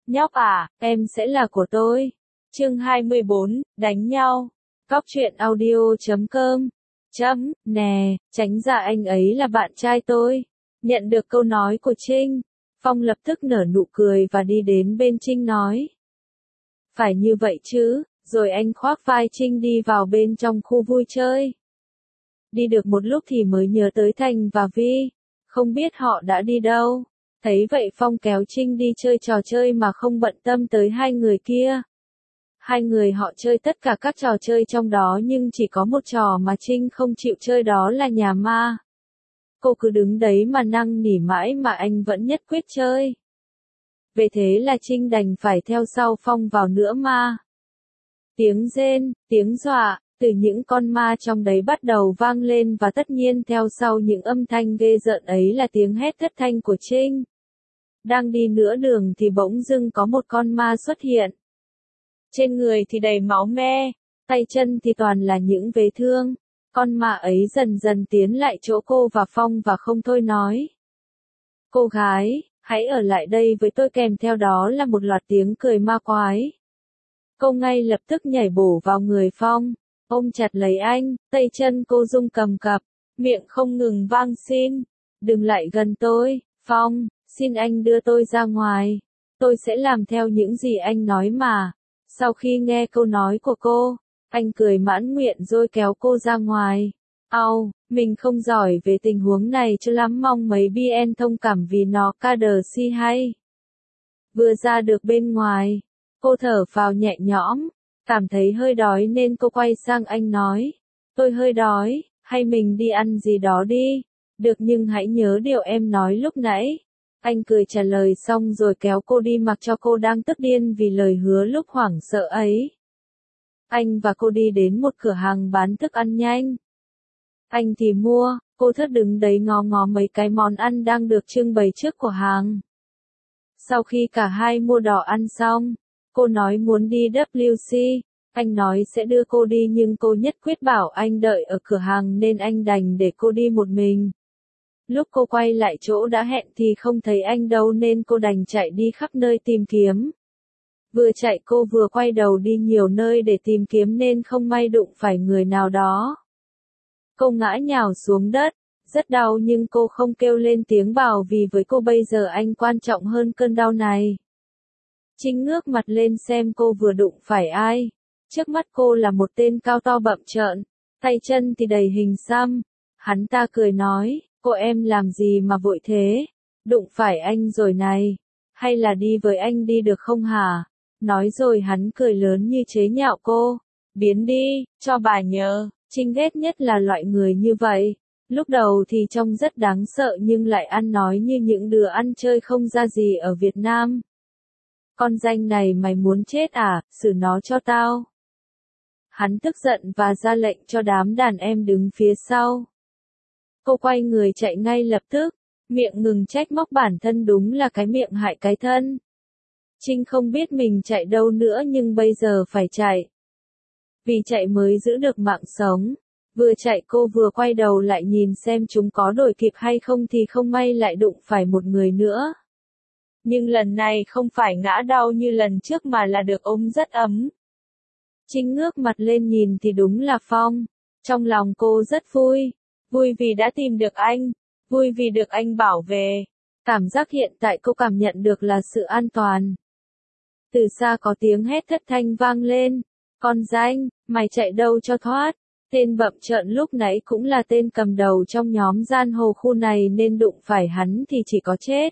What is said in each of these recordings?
Nhóc à, em sẽ là của tôi. Chương 24, đánh nhau. Cóc truyện audio.com. Nè, tránh ra anh ấy là bạn trai tôi. Nhận được câu nói của Trinh, Phong lập tức nở nụ cười và đi đến bên Trinh nói. Phải như vậy chứ, rồi anh khoác vai Trinh đi vào bên trong khu vui chơi. Đi được một lúc thì mới nhớ tới Thành và Vi, không biết họ đã đi đâu. Thấy vậy Phong kéo Trinh đi chơi trò chơi mà không bận tâm tới hai người kia. Hai người họ chơi tất cả các trò chơi trong đó nhưng chỉ có một trò mà Trinh không chịu chơi, đó là nhà ma. Cô cứ đứng đấy mà năn nỉ mãi mà anh vẫn nhất quyết chơi. Vì thế là Trinh đành phải theo sau Phong vào nữa ma. Tiếng rên, tiếng dọa, từ những con ma trong đấy bắt đầu vang lên và tất nhiên theo sau những âm thanh ghê rợn ấy là tiếng hét thất thanh của Trinh. Đang đi nửa đường thì bỗng dưng có một con ma xuất hiện. Trên người thì đầy máu me, tay chân thì toàn là những vết thương. Con ma ấy dần dần tiến lại chỗ cô và Phong và không thôi nói. Cô gái, hãy ở lại đây với tôi, kèm theo đó là một loạt tiếng cười ma quái. Cô ngay lập tức nhảy bổ vào người Phong, ôm chặt lấy anh, tay chân cô rung cầm cập, miệng không ngừng vang xin. Đừng lại gần tôi, Phong, xin anh đưa tôi ra ngoài. Tôi sẽ làm theo những gì anh nói mà. Sau khi nghe câu nói của cô, anh cười mãn nguyện rồi kéo cô ra ngoài. Mình không giỏi về tình huống này cho lắm, mong mấy BN thông cảm vì nó KDC hay. Vừa ra được bên ngoài, cô thở phào nhẹ nhõm, cảm thấy hơi đói nên cô quay sang anh nói. Tôi hơi đói, hay mình đi ăn gì đó đi. Được, nhưng hãy nhớ điều em nói lúc nãy. Anh cười trả lời xong rồi kéo cô đi mặc cho cô đang tức điên vì lời hứa lúc hoảng sợ ấy. Anh và cô đi đến một cửa hàng bán thức ăn nhanh. Anh thì mua, cô thất đứng đấy ngó ngó mấy cái món ăn đang được trưng bày trước cửa hàng. Sau khi cả hai mua đồ ăn xong, cô nói muốn đi WC, anh nói sẽ đưa cô đi nhưng cô nhất quyết bảo anh đợi ở cửa hàng nên anh đành để cô đi một mình. Lúc cô quay lại chỗ đã hẹn thì không thấy anh đâu nên cô đành chạy đi khắp nơi tìm kiếm. Vừa chạy cô vừa quay đầu đi nhiều nơi để tìm kiếm nên không may đụng phải người nào đó. Cô ngã nhào xuống đất, rất đau nhưng cô không kêu lên tiếng bảo vì với cô bây giờ anh quan trọng hơn cơn đau này. Trinh ngước mặt lên xem cô vừa đụng phải ai. Trước mắt cô là một tên cao to bậm trợn, tay chân thì đầy hình xăm. Hắn ta cười nói, cô em làm gì mà vội thế? Đụng phải anh rồi này. Hay là đi với anh đi được không hả? Nói rồi hắn cười lớn như chế nhạo cô. Biến đi, cho bà nhớ. Trinh ghét nhất là loại người như vậy. Lúc đầu thì trông rất đáng sợ nhưng lại ăn nói như những đứa ăn chơi không ra gì ở Việt Nam. Con danh này mày muốn chết à, xử nó cho tao. Hắn tức giận và ra lệnh cho đám đàn em đứng phía sau. Cô quay người chạy ngay lập tức, miệng ngừng trách móc bản thân đúng là cái miệng hại cái thân. Trinh không biết mình chạy đâu nữa nhưng bây giờ phải chạy. Vì chạy mới giữ được mạng sống. Vừa chạy cô vừa quay đầu lại nhìn xem chúng có đuổi kịp hay không thì không may lại đụng phải một người nữa. Nhưng lần này không phải ngã đau như lần trước mà là được ôm rất ấm. Trinh ngước mặt lên nhìn thì đúng là Phong. Trong lòng cô rất vui. Vui vì đã tìm được anh. Vui vì được anh bảo vệ. Cảm giác hiện tại cô cảm nhận được là sự an toàn. Từ xa có tiếng hét thất thanh vang lên. Con danh, mày chạy đâu cho thoát. Tên bậm trợn lúc nãy cũng là tên cầm đầu trong nhóm giang hồ khu này nên đụng phải hắn thì chỉ có chết.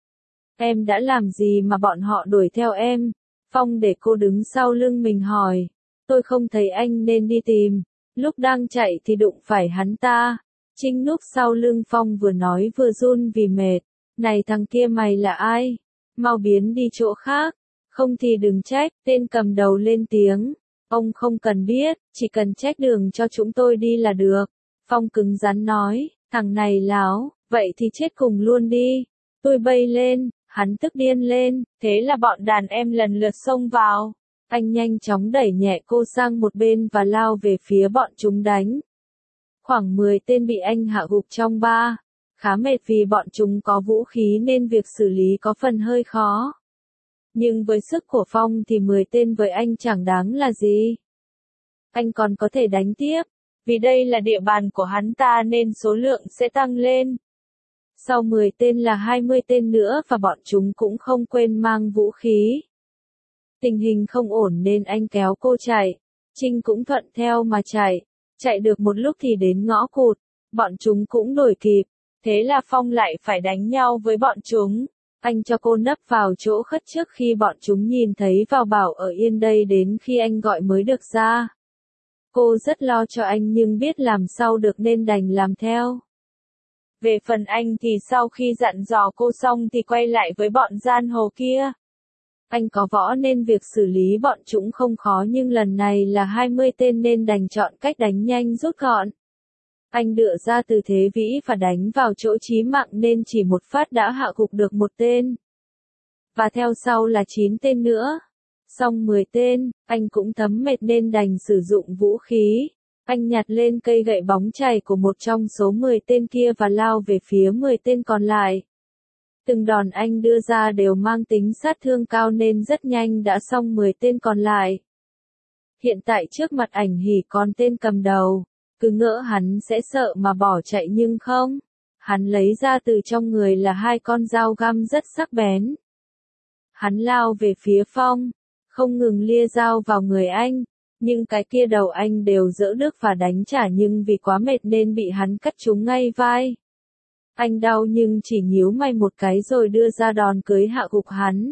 Em đã làm gì mà bọn họ đuổi theo em? Phong để cô đứng sau lưng mình hỏi. Tôi không thấy anh nên đi tìm. Lúc đang chạy thì đụng phải hắn ta. Trinh núp sau lưng Phong vừa nói vừa run vì mệt. Này thằng kia mày là ai? Mau biến đi chỗ khác. Không thì đừng trách, tên cầm đầu lên tiếng. Ông không cần biết, chỉ cần trách đường cho chúng tôi đi là được. Phong cứng rắn nói, thằng này láo, vậy thì chết cùng luôn đi. Tôi bay lên, hắn tức điên lên, thế là bọn đàn em lần lượt xông vào. Anh nhanh chóng đẩy nhẹ cô sang một bên và lao về phía bọn chúng đánh. Khoảng 10 tên bị anh hạ gục trong ba. Khá mệt vì bọn chúng có vũ khí nên việc xử lý có phần hơi khó. Nhưng với sức của Phong thì 10 tên với anh chẳng đáng là gì. Anh còn có thể đánh tiếp, vì đây là địa bàn của hắn ta nên số lượng sẽ tăng lên. Sau 10 tên là 20 tên nữa và bọn chúng cũng không quên mang vũ khí. Tình hình không ổn nên anh kéo cô chạy. Trinh cũng thuận theo mà chạy. Chạy được một lúc thì đến ngõ cụt. Bọn chúng cũng đuổi kịp. Thế là Phong lại phải đánh nhau với bọn chúng. Anh cho cô nấp vào chỗ khất trước khi bọn chúng nhìn thấy vào bảo ở yên đây đến khi anh gọi mới được ra. Cô rất lo cho anh nhưng biết làm sao được nên đành làm theo. Về phần anh thì sau khi dặn dò cô xong thì quay lại với bọn giang hồ kia. Anh có võ nên việc xử lý bọn chúng không khó nhưng lần này là 20 tên nên đành chọn cách đánh nhanh rút gọn. Anh đựa ra từ thế vĩ và đánh vào chỗ chí mạng nên chỉ một phát đã hạ gục được một tên. Và theo sau là 9 tên nữa. Xong 10 tên, anh cũng thấm mệt nên đành sử dụng vũ khí. Anh nhặt lên cây gậy bóng chày của một trong số 10 tên kia và lao về phía 10 tên còn lại. Từng đòn anh đưa ra đều mang tính sát thương cao nên rất nhanh đã xong 10 tên còn lại. Hiện tại trước mặt ảnh hỉ còn tên cầm đầu. Cứ ngỡ hắn sẽ sợ mà bỏ chạy nhưng không. Hắn lấy ra từ trong người là 2 con dao găm rất sắc bén. Hắn lao về phía Phong, không ngừng lia dao vào người anh. Nhưng cái kia đầu anh đều giỡ nước và đánh trả nhưng vì quá mệt nên bị hắn cắt trúng ngay vai. Anh đau nhưng chỉ nhíu mày một cái rồi đưa ra đòn cưới hạ gục hắn.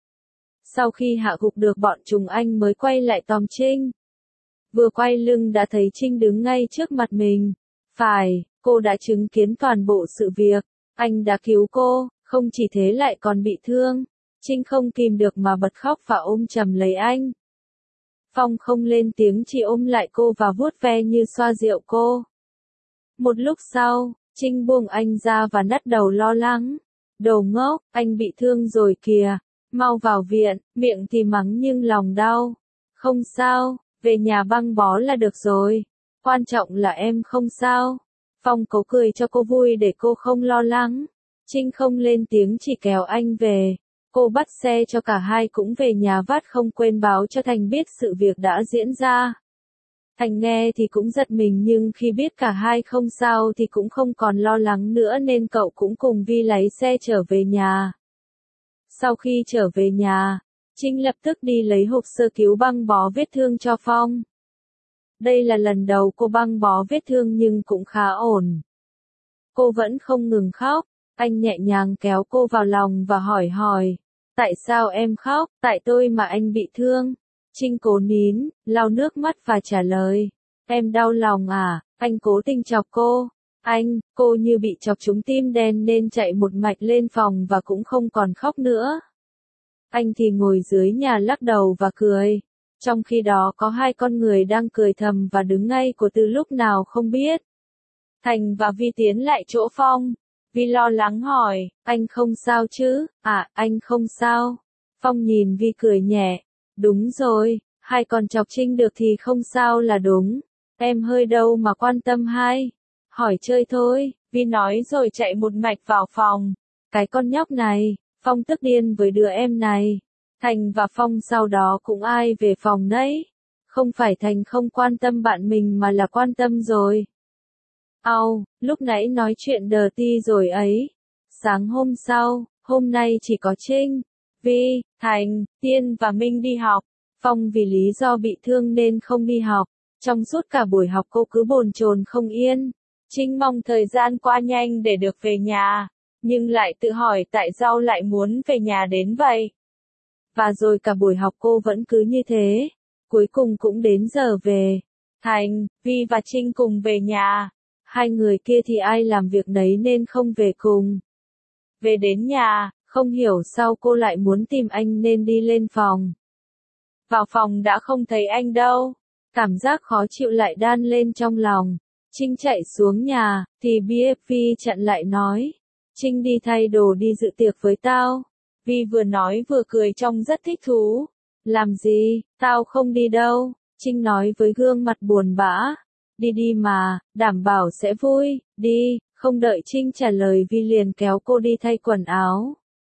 Sau khi hạ gục được bọn chúng anh mới quay lại tóm Trinh. Vừa quay lưng đã thấy Trinh đứng ngay trước mặt mình. Phải, cô đã chứng kiến toàn bộ sự việc. Anh đã cứu cô, không chỉ thế lại còn bị thương. Trinh không kìm được mà bật khóc và ôm chầm lấy anh. Phong không lên tiếng chỉ ôm lại cô và vuốt ve như xoa dịu cô. Một lúc sau, Trinh buông anh ra và nắt đầu lo lắng. Đồ ngốc, anh bị thương rồi kìa, mau vào viện, miệng thì mắng nhưng lòng đau. Không sao, về nhà băng bó là được rồi. Quan trọng là em không sao. Phong cố cười cho cô vui để cô không lo lắng. Trinh không lên tiếng chỉ kéo anh về. Cô bắt xe cho cả hai cũng về nhà vắt không quên báo cho Thành biết sự việc đã diễn ra. Thành nghe thì cũng giật mình nhưng khi biết cả hai không sao thì cũng không còn lo lắng nữa nên cậu cũng cùng Vi lái xe trở về nhà. Sau khi trở về nhà, Trinh lập tức đi lấy hộp sơ cứu băng bó vết thương cho Phong. Đây là lần đầu cô băng bó vết thương nhưng cũng khá ổn. Cô vẫn không ngừng khóc, anh nhẹ nhàng kéo cô vào lòng và hỏi. Tại sao em khóc? Tại tôi mà anh bị thương. Trinh cố nín, lau nước mắt và trả lời. Em đau lòng à? Anh cố tình chọc cô. Cô như bị chọc trúng tim đen nên chạy một mạch lên phòng và cũng không còn khóc nữa. Anh thì ngồi dưới nhà lắc đầu và cười. Trong khi đó có 2 con người đang cười thầm và đứng ngay của từ lúc nào không biết. Thành và Vi tiến lại chỗ Phong. Vi lo lắng hỏi, anh không sao chứ? À, anh không sao. Phong nhìn Vi cười nhẹ. Đúng rồi, hai con chọc Trinh được thì không sao là đúng. Em hơi đâu mà quan tâm hai. Hỏi chơi thôi, Vi nói rồi chạy một mạch vào phòng. Cái con nhóc này, Phong tức điên với đứa em này. Thành và Phong sau đó cũng ai về phòng nấy. Không phải Thành không quan tâm bạn mình mà là quan tâm rồi. Lúc nãy nói chuyện đờ ti rồi ấy. Sáng hôm sau, hôm nay chỉ có Trinh, Vi, Thành, Tiên và Minh đi học. Phong vì lý do bị thương nên không đi học. Trong suốt cả buổi học cô cứ bồn chồn không yên. Trinh mong thời gian qua nhanh để được về nhà, nhưng lại tự hỏi tại sao lại muốn về nhà đến vậy. Và rồi cả buổi học cô vẫn cứ như thế. Cuối cùng cũng đến giờ về. Thành, Vi và Trinh cùng về nhà. 2 người kia thì ai làm việc nấy nên không về cùng. Về đến nhà, không hiểu sao cô lại muốn tìm anh nên đi lên phòng. Vào phòng đã không thấy anh đâu. Cảm giác khó chịu lại đan lên trong lòng. Trinh chạy xuống nhà, thì BFV chặn lại nói. Trinh đi thay đồ đi dự tiệc với tao. Vi vừa nói vừa cười trông rất thích thú. Làm gì, tao không đi đâu. Trinh nói với gương mặt buồn bã. Đi đi mà, đảm bảo sẽ vui, đi. Không đợi Trinh trả lời Vi liền kéo cô đi thay quần áo.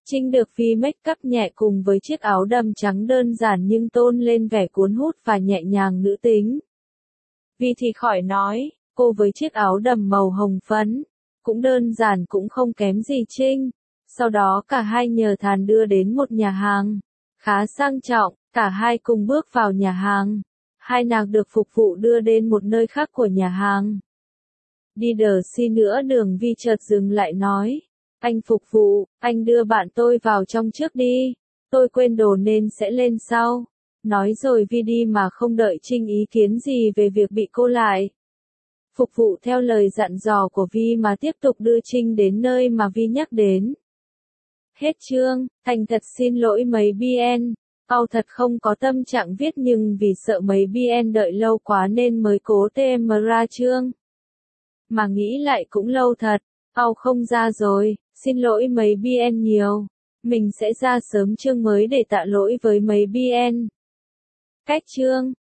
Trinh được Vi make up nhẹ cùng với chiếc áo đầm trắng đơn giản nhưng tôn lên vẻ cuốn hút và nhẹ nhàng nữ tính. Vi thì khỏi nói, cô với chiếc áo đầm màu hồng phấn, cũng đơn giản cũng không kém gì Trinh. Sau đó cả hai nhờ Thàn đưa đến một nhà hàng khá sang trọng, cả hai cùng bước vào nhà hàng. Hai nàng được phục vụ đưa đến một nơi khác của nhà hàng. Đi đờ xi nữa đường Vi chợt dừng lại nói. Anh phục vụ, anh đưa bạn tôi vào trong trước đi. Tôi quên đồ nên sẽ lên sau. Nói rồi Vi đi mà không đợi Trinh ý kiến gì về việc bị cô lại. Phục vụ theo lời dặn dò của Vi mà tiếp tục đưa Trinh đến nơi mà Vi nhắc đến. Hết chương, thành thật xin lỗi mấy BN. Tao thật không có tâm trạng viết nhưng vì sợ mấy BN đợi lâu quá nên mới cố TM ra chương. Mà nghĩ lại cũng lâu thật, tao không ra rồi, xin lỗi mấy BN nhiều. Mình sẽ ra sớm chương mới để tạ lỗi với mấy BN. Cách chương.